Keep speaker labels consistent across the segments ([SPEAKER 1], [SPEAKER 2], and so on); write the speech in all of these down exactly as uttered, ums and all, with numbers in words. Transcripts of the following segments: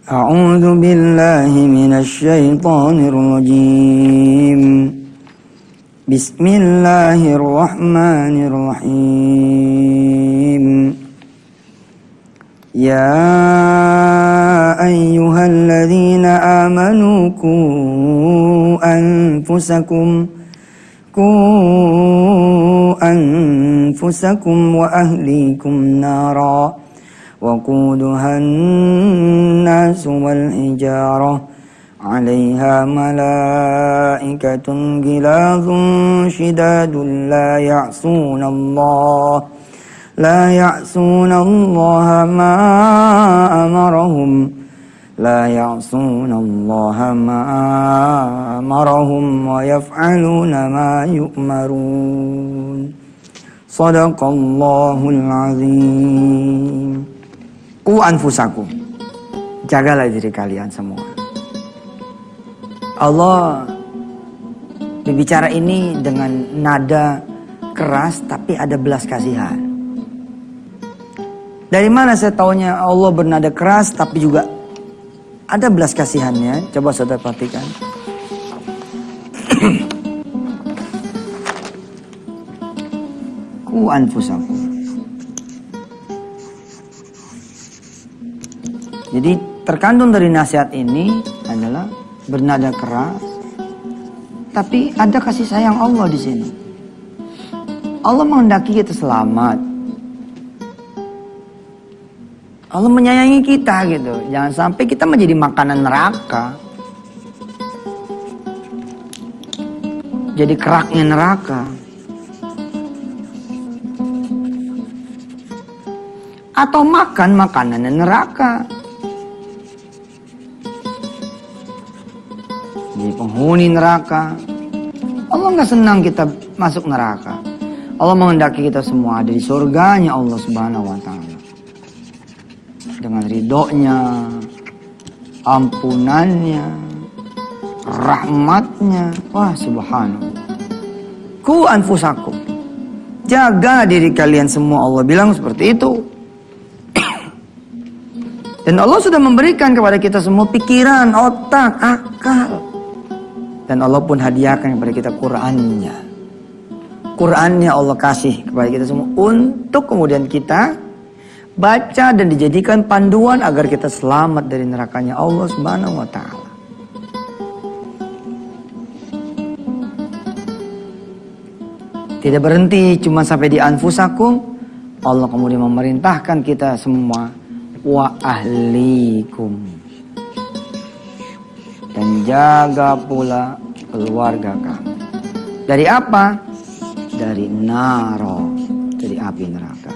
[SPEAKER 1] A'udzu billahi minasy syaithanir rajim. Bismillahirrahmanirrahim. Ya ayyuhalladzina amanu qu anfusakum qu anfusakum wa ahlikum nara وقودها الناس والحجارة عليها ملائكة غلاظ شداد لا يعصون الله لا يعصون الله ما أمرهم لا يعصون الله ما أمرهم ويفعلون ما يؤمرون صدق الله العظيم. Ku anfusakum, jagalah diri kalian semua. Allah berbicara ini dengan nada keras tapi ada belas kasihan. Dari mana saya taunya Allah bernada keras tapi juga ada belas kasihannya? Coba saudara perhatikan. Ku anfusakum. Jadi terkandung dari nasihat ini adalah bernada keras, tapi ada kasih sayang Allah di sini. Allah menghendaki kita selamat. Allah menyayangi kita gitu. Jangan sampai kita menjadi makanan neraka. Jadi keraknya neraka. Atau makan makanan neraka. Jadi penghuni neraka. Allah nggak senang kita masuk neraka. Allah menghendaki kita semua ada di surganya Allah Subhanahu wa Ta'ala. Dengan ridhonya, ampunannya, rahmatnya. Wah, subhanallah. Ku anfusakum. Jaga diri kalian semua. Allah bilang seperti itu. Dan Allah sudah memberikan kepada kita semua pikiran, otak, akal. Dan Allah pun hadiahkan kepada kita Qur'annya. Qur'annya Allah kasih kepada kita semua untuk kemudian kita baca dan dijadikan panduan agar kita selamat dari nerakanya Allah Subhanahu wa Ta'ala. Tidak berhenti cuma sampai di anfusakum. Allah kemudian memerintahkan kita semua wa ahlikum. Dan jaga pula keluarga kamu. Dari apa? Dari naro, dari api neraka.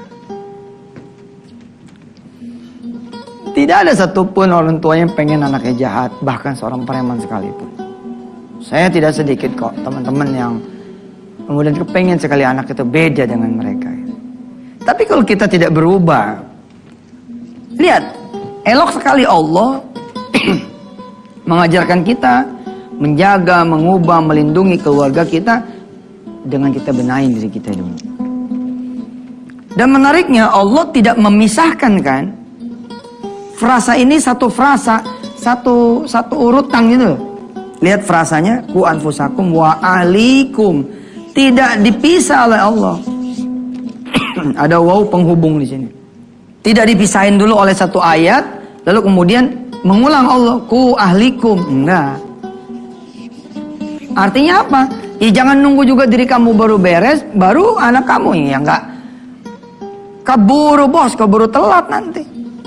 [SPEAKER 1] Tidak ada satupun orang tua yang pengen anaknya jahat, bahkan seorang preman sekalipun. Saya tidak sedikit kok teman-teman yang kemudian kepengen sekali anak itu beda dengan mereka. Tapi kalau kita tidak berubah, lihat, elok sekali Allah mengajarkan kita menjaga, mengubah, melindungi keluarga kita dengan kita benahin diri kita dulu. Dan menariknya Allah tidak memisahkan kan frasa ini satu frasa, satu satu urutan gitu. Lihat frasanya, ku anfusakum wa ahlikum. Tidak dipisah oleh Allah. Ada waw penghubung di sini. Tidak dipisahin dulu oleh satu ayat, lalu kemudian mengulang Allah, ku ahlikum. Enggak. Artinya apa? Ya jangan nunggu juga diri kamu baru beres, baru anak kamu. Ya enggak. Keburu bos, keburu telat nanti.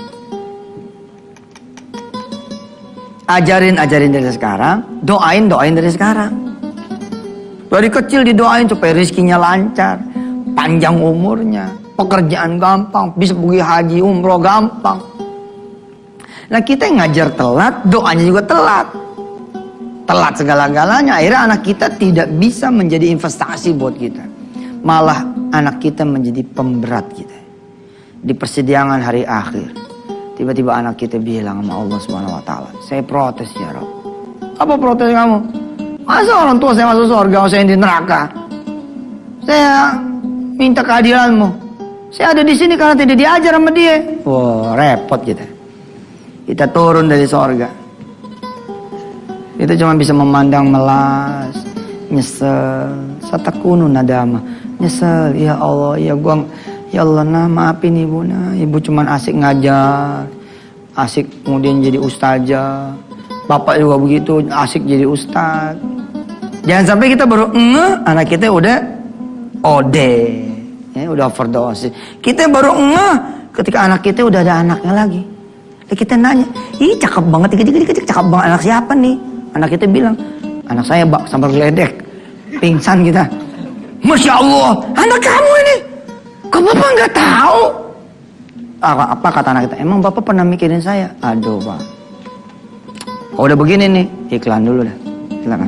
[SPEAKER 1] Ajarin, ajarin dari sekarang. Doain, doain dari sekarang. Dari kecil didoain supaya rezekinya lancar. Panjang umurnya. Pekerjaan gampang. Bisa pergi haji, umroh gampang. Nah kita yang ngajar telat, doanya juga telat. Telat segala-galanya. Akhirnya anak kita tidak bisa menjadi investasi buat kita. Malah anak kita menjadi pemberat kita. Di persidangan hari akhir. Tiba-tiba anak kita bilang sama Allah subhanahu wa taala, saya protes ya Rabb. Apa protes kamu? Masa orang tua saya masuk surga, saya di neraka? Saya minta keadilanmu. Saya ada di sini karena tidak diajar sama dia. Wah, repot kita. kita turun dari sorga. Kita cuma bisa memandang melas, nyesel, satakunu nadama, nyesel, ya Allah, ya gua, ya Allah, nah maafin ibu, nah ibu cuma asik ngajar, asik kemudian jadi ustazah, bapak juga begitu, asik jadi ustaz. Jangan sampai kita baru ngeh, anak kita udah ode, ya, udah overdosis. Kita baru ngeh ketika anak kita udah ada anaknya lagi. Kita nanya, ih cakep banget, dikit dikit cakep banget, anak siapa nih? Anak kita bilang, anak saya bak sambal geledek, pingsan kita. Masya Allah, anak kamu ini, kok bapak nggak tahu? Apa, apa kata anak kita? Emang bapak pernah mikirin saya? Aduh pak, oh, udah begini nih, iklan dulu dah, silakan.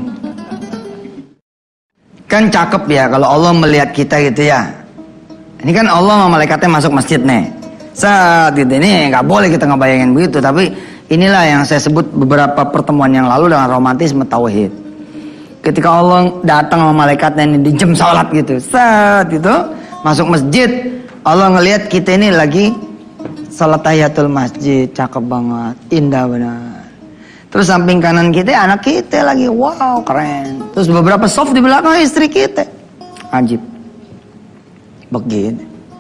[SPEAKER 1] Kan cakep ya kalau Allah melihat kita gitu ya. Ini kan Allah sama malaikatnya masuk masjid nih. Saat gitu ini nggak boleh kita ngebayangin begitu, tapi inilah yang saya sebut beberapa pertemuan yang lalu dengan romantisme tauhid. Ketika Allah datang sama malaikatnya ini di jam sholat gitu, saat itu masuk masjid, Allah ngelihat kita ini lagi sholat tahiyatul masjid, cakep banget, indah benar. Terus samping kanan kita anak kita lagi, wow keren. Terus beberapa soft di belakang istri kita, ajib. Begini.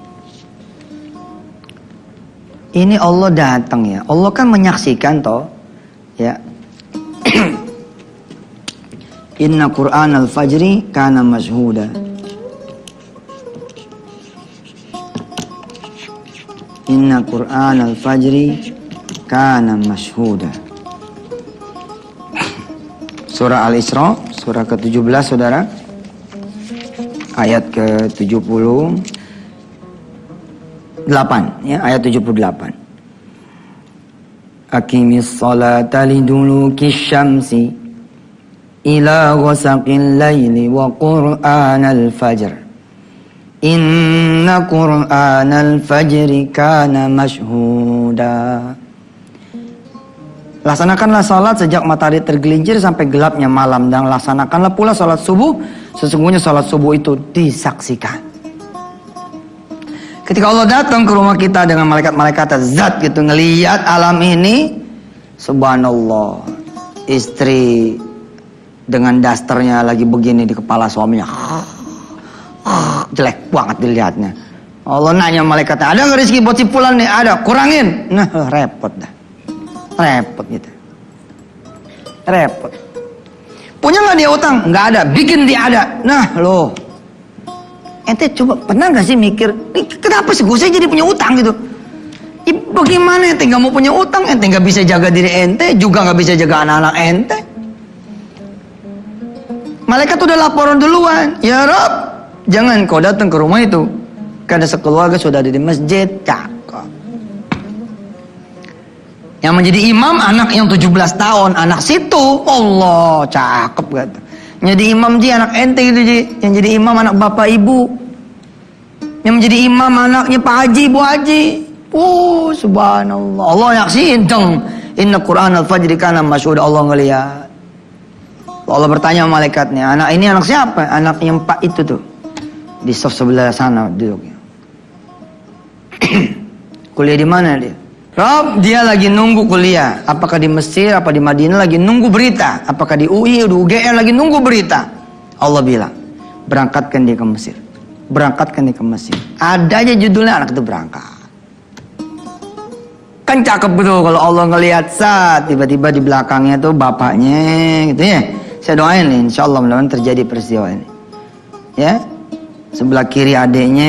[SPEAKER 1] Ini Allah datang ya. Allah kan menyaksikan toh, ya. Inna Qur'an al-fajri kana mashhuda. Inna Qur'an al-fajri kana mashhuda. Surah Al-Isra, surah ke tujuh belas saudara. Ayat ke tujuh puluh delapan, ya, ayat tujuh puluh delapan. Aqimis salata liduluki syamsi ila ghasaqil laili wa qur'anal fajr. Inna qur'anal fajri kana mashhuda. Laksanakanlah salat sejak matahari tergelincir sampai gelapnya malam, dan laksanakanlah pula salat subuh, sesungguhnya salat subuh itu disaksikan. Ketika Allah datang ke rumah kita dengan malaikat-malaikat zat gitu, ngelihat alam ini, subhanallah, istri dengan dasternya lagi begini di kepala suaminya, jelek banget dilihatnya. Allah nanya malaikatnya, ada nggak rezeki buat si fulan nih? Ada, kurangin. Nah, repot dah, repot gitu, repot. Punya nggak dia utang? Nggak ada, bikin dia ada. Nah loh, ente coba pernah nggak sih mikir, kenapa sih gue saya jadi punya utang gitu? Ya, bagaimana ente nggak mau punya utang? Ente nggak bisa jaga diri ente, juga nggak bisa jaga anak-anak ente. Malaikat udah laporan duluan, ya Rob, jangan kau datang ke rumah itu, karena sekeluarga sudah ada di masjid. Cakep. Yang menjadi imam anak yang tujuh belas tahun, anak situ, Allah, cakep gitu. Jadi imam ji anak ente gitu ji, yang jadi imam anak bapak ibu, yang menjadi imam anaknya Pak Haji, Bu Haji. Oh subhanallah, Allah yaksiin dong. Inna Qur'an al-fajri kana mashhuda. Allah ngeliat. Allah bertanya sama malaikatnya, anak ini anak siapa? Anak yang Pak itu tuh, di soft sebelah sana duduknya. Kuliah di mana dia? Rob, dia lagi nunggu kuliah. Apakah di Mesir, apa di Madinah, lagi nunggu berita. Apakah di U I, di U G M, lagi nunggu berita. Allah bilang, berangkatkan dia ke Mesir. Berangkatkan dia ke Mesir. Ada aja judulnya, anak itu berangkat. Kan cakep betul kalau Allah ngelihat saat tiba-tiba di belakangnya tuh bapaknya gitu ya. Saya doain nih, insya Allah mudah-mudahan terjadi peristiwa ini. Ya, sebelah kiri adiknya,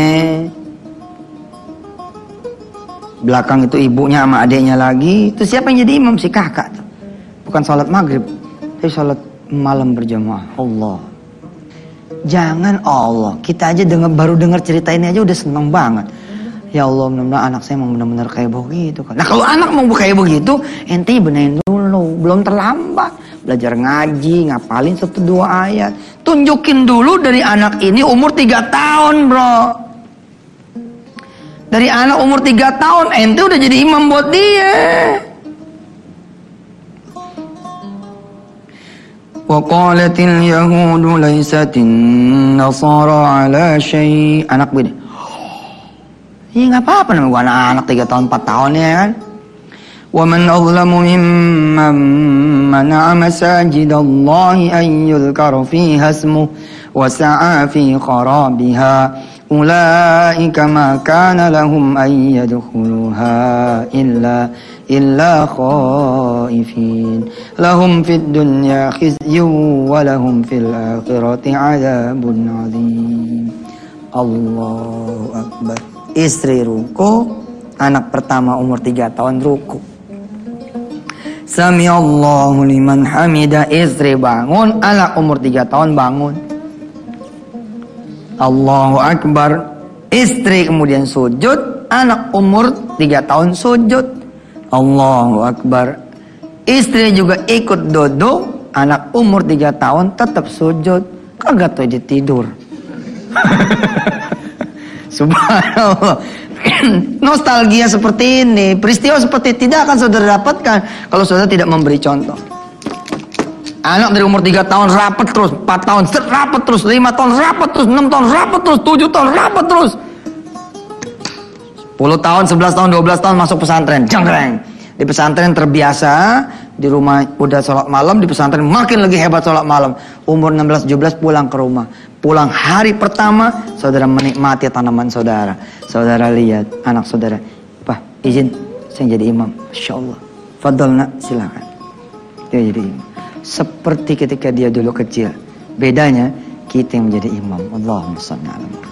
[SPEAKER 1] belakang itu ibunya sama adiknya lagi. Itu siapa yang jadi imam? Si kakak tuh. Bukan sholat maghrib, tapi sholat malam berjamaah. Allah, jangan Allah, kita aja denger, baru dengar cerita ini aja udah seneng banget. Ya Allah, mudah-mudahan anak saya mau benar-benar kayak begitu kan. Nah kalau anak mau kayak begitu, ente benerin dulu, belum terlambat. Belajar ngaji, ngapalin satu dua ayat. Tunjukin dulu dari anak ini umur tiga tahun bro. Dari anak umur tiga tahun, ente udah jadi imam buat dia. Wa qalatil yahudu laysatin nasara ala syai'. Anak begini. Iya nggak apa-apa namanya gua anak-anak tiga tahun empat tahun ya kan. ومن أظلم ممن منع مساجد الله أن يذكر فيها اسمه وسعى في خرابها أولئك ما كان لهم أن يدخلوها إلا إلا خائفين لهم في الدنيا خزي ولهم في الآخرة عذاب عظيم. Allahu Akbar. Istri ruku, anak pertama umur tiga tahun ruku. Sami Allahu liman hamidah, istri bangun, anak umur tiga tahun bangun. Allahu Akbar. Istri kemudian sujud, anak umur tiga tahun sujud. Allahu Akbar. Istri juga ikut duduk, anak umur tiga tahun tetap sujud. Kagak tuh dia tidur. Subhanallah. Nostalgia seperti ini, peristiwa seperti ini tidak akan saudara dapatkan kalau saudara tidak memberi contoh. Anak dari umur tiga tahun rapat terus, empat tahun rapat terus, lima tahun rapat terus, enam tahun rapat terus, tujuh tahun rapat terus, sepuluh tahun, sebelas tahun, dua belas tahun masuk pesantren, jangkreng. Di pesantren terbiasa, di rumah udah sholat malam, di pesantren makin lagi hebat sholat malam. Umur enam belas tujuh belas pulang ke rumah. Pulang hari pertama, saudara menikmati tanaman saudara. Saudara lihat anak saudara, "Pak, izin saya jadi imam." Masya Allah. Fadal nak, silakan. Dia jadi imam. Seperti ketika dia dulu kecil. Bedanya kita yang menjadi imam. Allahumma shalli ala Muhammad.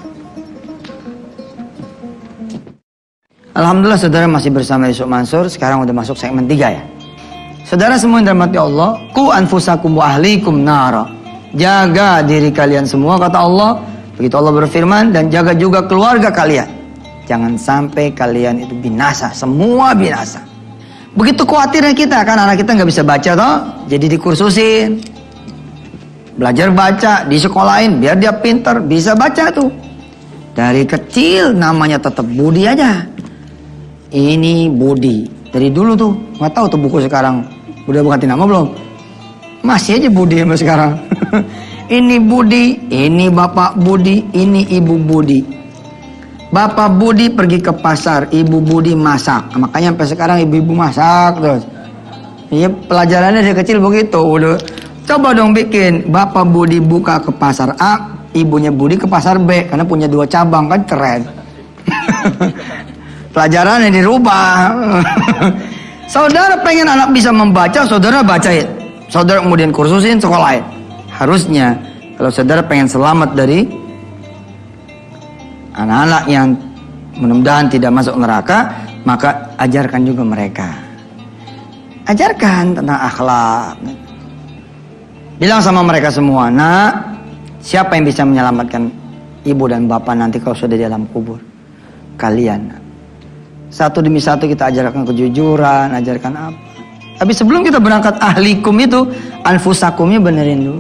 [SPEAKER 1] Alhamdulillah saudara masih bersama Yusuf Mansur. Sekarang udah masuk segmen tiga ya. Saudara semua yang dirahmati Allah, ku anfusakum wa ahlikum nara. Jaga diri kalian semua, kata Allah. Begitu Allah berfirman, dan jaga juga keluarga kalian. Jangan sampai kalian itu binasa, semua binasa. Begitu khawatirnya kita, kan anak kita nggak bisa baca toh, jadi dikursusin. Belajar baca, di sekolahin, biar dia pintar, bisa baca tuh. Dari kecil namanya tetap Budi aja. Ini Budi. Dari dulu tuh, nggak tahu tuh buku sekarang. Udah ganti nama belum? Masih aja Budi sampai sekarang. Ini Budi, ini Bapak Budi, ini Ibu Budi. Bapak Budi pergi ke pasar, Ibu Budi masak. Makanya sampai sekarang ibu-ibu masak terus. Iya, pelajarannya dari kecil begitu. Udah, coba dong bikin Bapak Budi buka ke pasar A, ibunya Budi ke pasar B, karena punya dua cabang, kan keren. Pelajarannya dirubah. Saudara pengen anak bisa membaca, saudara bacain. Saudara kemudian kursusin, sekolahin. Harusnya kalau saudara pengen selamat dari anak-anak yang mudah-mudahan tidak masuk neraka, maka ajarkan juga mereka. Ajarkan tentang akhlak. Bilang sama mereka semua, nak, siapa yang bisa menyelamatkan ibu dan bapak nanti kalau sudah di dalam kubur? Kalian. Satu demi satu kita ajarkan kejujuran, ajarkan apa. Tapi sebelum kita berangkat ahlikum itu, anfusakumnya benerin dulu.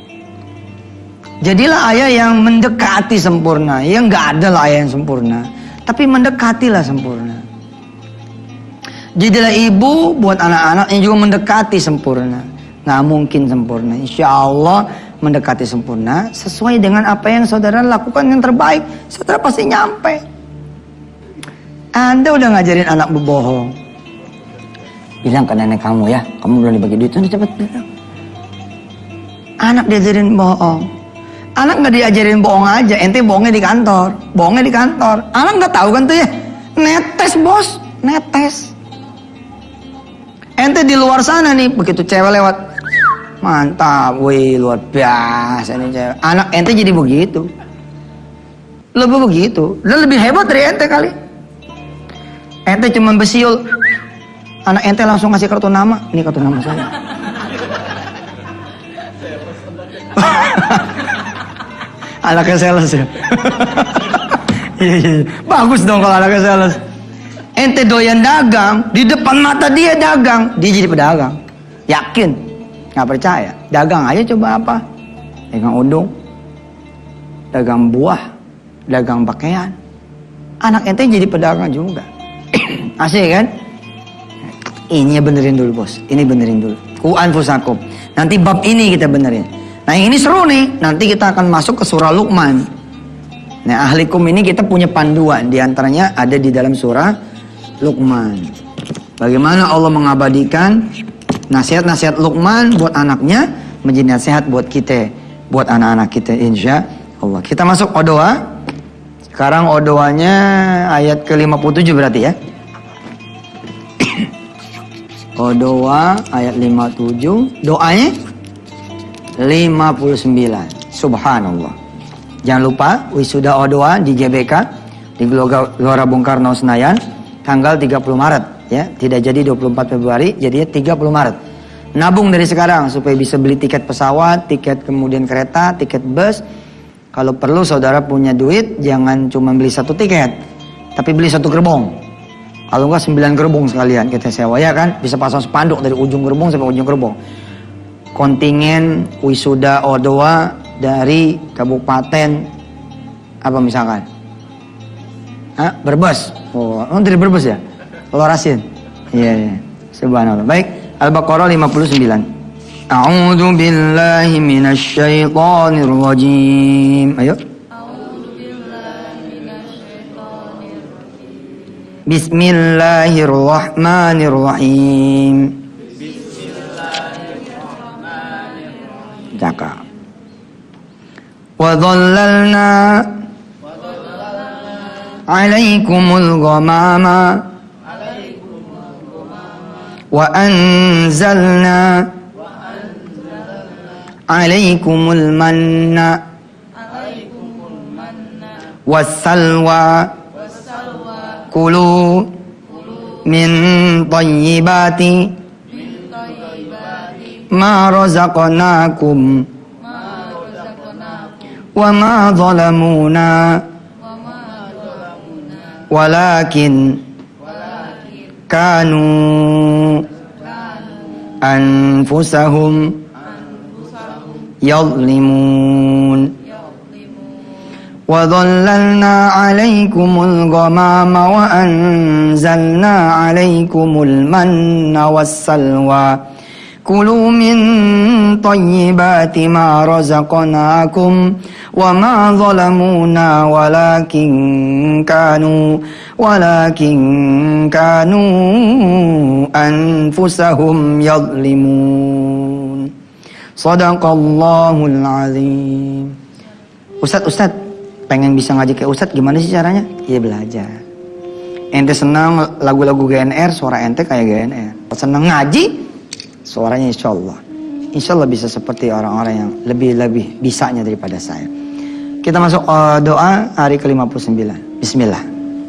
[SPEAKER 1] Jadilah ayah yang mendekati sempurna. Ya nggak ada lah ayah yang sempurna, tapi mendekatilah sempurna. Jadilah ibu buat anak-anak yang juga mendekati sempurna. Nggak mungkin sempurna. Insya Allah mendekati sempurna sesuai dengan apa yang saudara lakukan yang terbaik. Saudara pasti nyampe. Anda udah ngajarin anak berbohong, bilang ke nenek kamu ya, kamu belum dibagi duit, udah cepet bilang. Anak diajarin bohong. Anak nggak diajarin bohong aja, ente bohongnya di kantor, bohongnya di kantor. Anak nggak tahu kan tuh ya, netes bos, netes. Ente di luar sana nih, begitu cewek lewat, mantap, wih luar biasa nih cewek. Anak ente jadi begitu, lebih begitu, dan lebih hebat dari ente kali. Ente cuma besiul, anak ente langsung ngasih kartu nama, ini kartu nama saya. Anaknya sales ya. Bagus dong kalau anaknya sales. Ente doyan dagang, di depan mata dia dagang, dia jadi pedagang. Yakin? Nggak percaya? Dagang aja coba apa? Dagang udung, dagang buah, dagang pakaian. Anak ente jadi pedagang juga. Asik kan? Ini benerin dulu bos, ini benerin dulu. Ku anfusakum. Nanti bab ini kita benerin. Nah yang ini seru nih, nanti kita akan masuk ke surah Luqman. Nah ahlikum ini kita punya panduan, di antaranya ada di dalam surah Luqman. Bagaimana Allah mengabadikan nasihat-nasihat Luqman buat anaknya menjadi nasihat buat kita, buat anak-anak kita, insya Allah. Kita masuk odoa. Sekarang odoanya ayat ke lima puluh tujuh berarti ya. Odoa ayat lima puluh tujuh, doanya lima puluh sembilan. Subhanallah. Jangan lupa wisuda odoa di G B K di Gelora Bung Karno Senayan tanggal tiga puluh Maret. Ya, tidak jadi dua puluh empat Februari, jadinya tiga puluh Maret. Nabung dari sekarang supaya bisa beli tiket pesawat, tiket kemudian kereta, tiket bus. Kalau perlu saudara punya duit, jangan cuma beli satu tiket, tapi beli satu gerbong. Kalau enggak sembilan gerbong sekalian kita sewa, ya kan? Bisa pasang spanduk dari ujung gerbong sampai ujung gerbong. Kontingen wisuda odoa dari kabupaten apa misalkan? Hah? Brebes. Oh, oh dari Brebes ya? Lorasin. Iya, iya. Subhanallah. Baik, Al-Baqarah lima puluh sembilan. A'udzu billahi minasy syaithanir rajim. Ayo. A'udzu billahi minasy syaithanir rajim. Bismillahirrahmanirrahim. Bismillahirrahmanirrahim. Cakap. Wa dhallalna wa dhallalna 'alaikumul ghamama wa anzalna alaikumul manna wassalwa kulu min tayyibati ma razaqnakum wa ma zalamuna walakin kanu anfusahum yadlimun wa dhallalna 'alaikumul ghamama wa anzalna 'alaikumul manna wassalwa kulu min tayyibati ma razaqnakum wa ma zalamuna walakin kanu walakin kanu anfusahum yadlimun. Shadaqallahul azim. Ustaz, Ustaz, pengen bisa ngaji kayak Ustaz, gimana sih caranya? Iya belajar. Ente senang lagu-lagu G N R, suara ente kayak G N R. Senang ngaji, suaranya insya Allah. Insya Allah bisa seperti orang-orang yang lebih-lebih bisanya daripada saya. Kita masuk uh, doa hari ke lima puluh sembilan. Bismillah.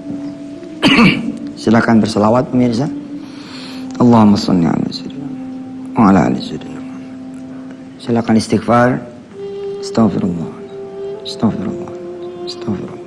[SPEAKER 1] Silakan berselawat pemirsa. Allahumma shalli ala sayyidina wa ala ali sayyidina. Silakan istighfar. Astagfirullah. Astagfirullah. Astagfirullah.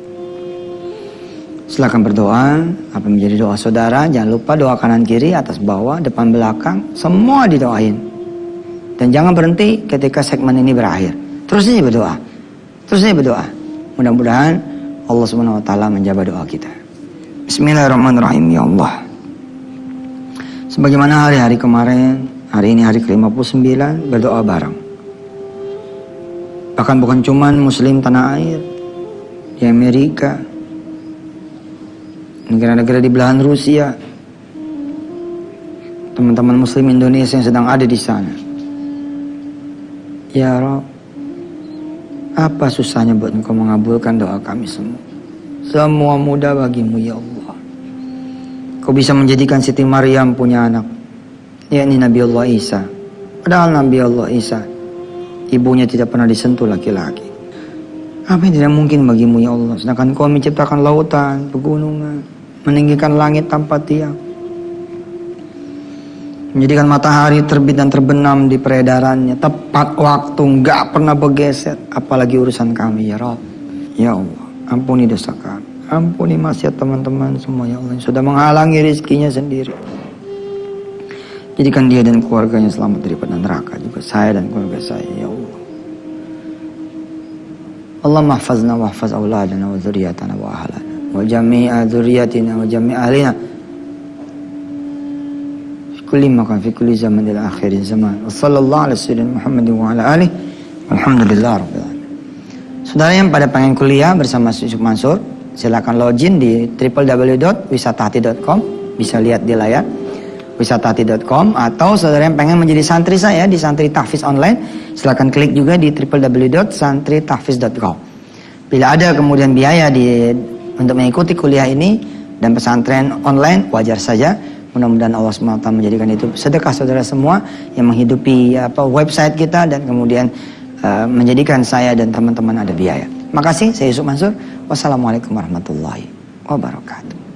[SPEAKER 1] Silakan berdoa. Apa menjadi doa saudara? Jangan lupa doa kanan kiri, atas bawah, depan belakang, semua didoain. Dan jangan berhenti ketika segmen ini berakhir. Terus aja berdoa. Terus aja berdoa. Mudah-mudahan Allah Subhanahu wa taala menjawab doa kita. Bismillahirrahmanirrahim. Ya Allah. Sebagaimana hari-hari kemarin, hari ini hari ke lima puluh sembilan, berdoa bareng. Bahkan bukan cuman muslim tanah air, di Amerika, negara-negara di belahan Rusia, teman-teman muslim Indonesia yang sedang ada di sana. Ya Rabb, apa susahnya buat Engkau mengabulkan doa kami semua? Semua mudah bagimu ya Allah. Kau bisa menjadikan Siti Maryam punya anak, yakni Nabi Allah Isa. Padahal Nabi Allah Isa, ibunya tidak pernah disentuh laki-laki. Apa yang tidak mungkin bagimu ya Allah? Sedangkan Kau menciptakan lautan, pegunungan, meninggikan langit tanpa tiang, menjadikan matahari terbit dan terbenam di peredarannya, tepat waktu, nggak pernah bergeser. Apalagi urusan kami ya Rabb. Ya Allah, ampuni dosa kami, ampuni maksiat teman-teman semua ya Allah yang sudah menghalangi rezekinya sendiri. Jadikan dia dan keluarganya selamat daripada neraka, juga saya dan keluarga saya ya Allah. Allah mahfazna wa hafaz auladana wa dzurriyyatana wa ahlana wa jami'a dzurriyyatina wa jami'a ahlina fi kulli makan fi kulli zaman ila akhir zaman. Wassallallahu ala sayyidina Muhammadin wa ala alihi walhamdulillah rabbil alamin. Saudara yang pada pengen kuliah bersama Yusuf Mansur, silakan login di w w w dot wisata hati dot com bisa lihat di layar wisatahati dot com, atau saudara yang pengen menjadi santri saya di Santri Tahfiz Online, silakan klik juga di w w w dot santri tahfiz dot com. Bila ada kemudian biaya di untuk mengikuti kuliah ini dan pesantren online, wajar saja. Mudah-mudahan Allah subhanahu wa taala menjadikan itu sedekah saudara semua yang menghidupi apa website kita, dan kemudian uh, menjadikan saya dan teman-teman ada biaya. Makasih, saya Yusuf Mansur. Wassalamualaikum warahmatullahi wabarakatuh.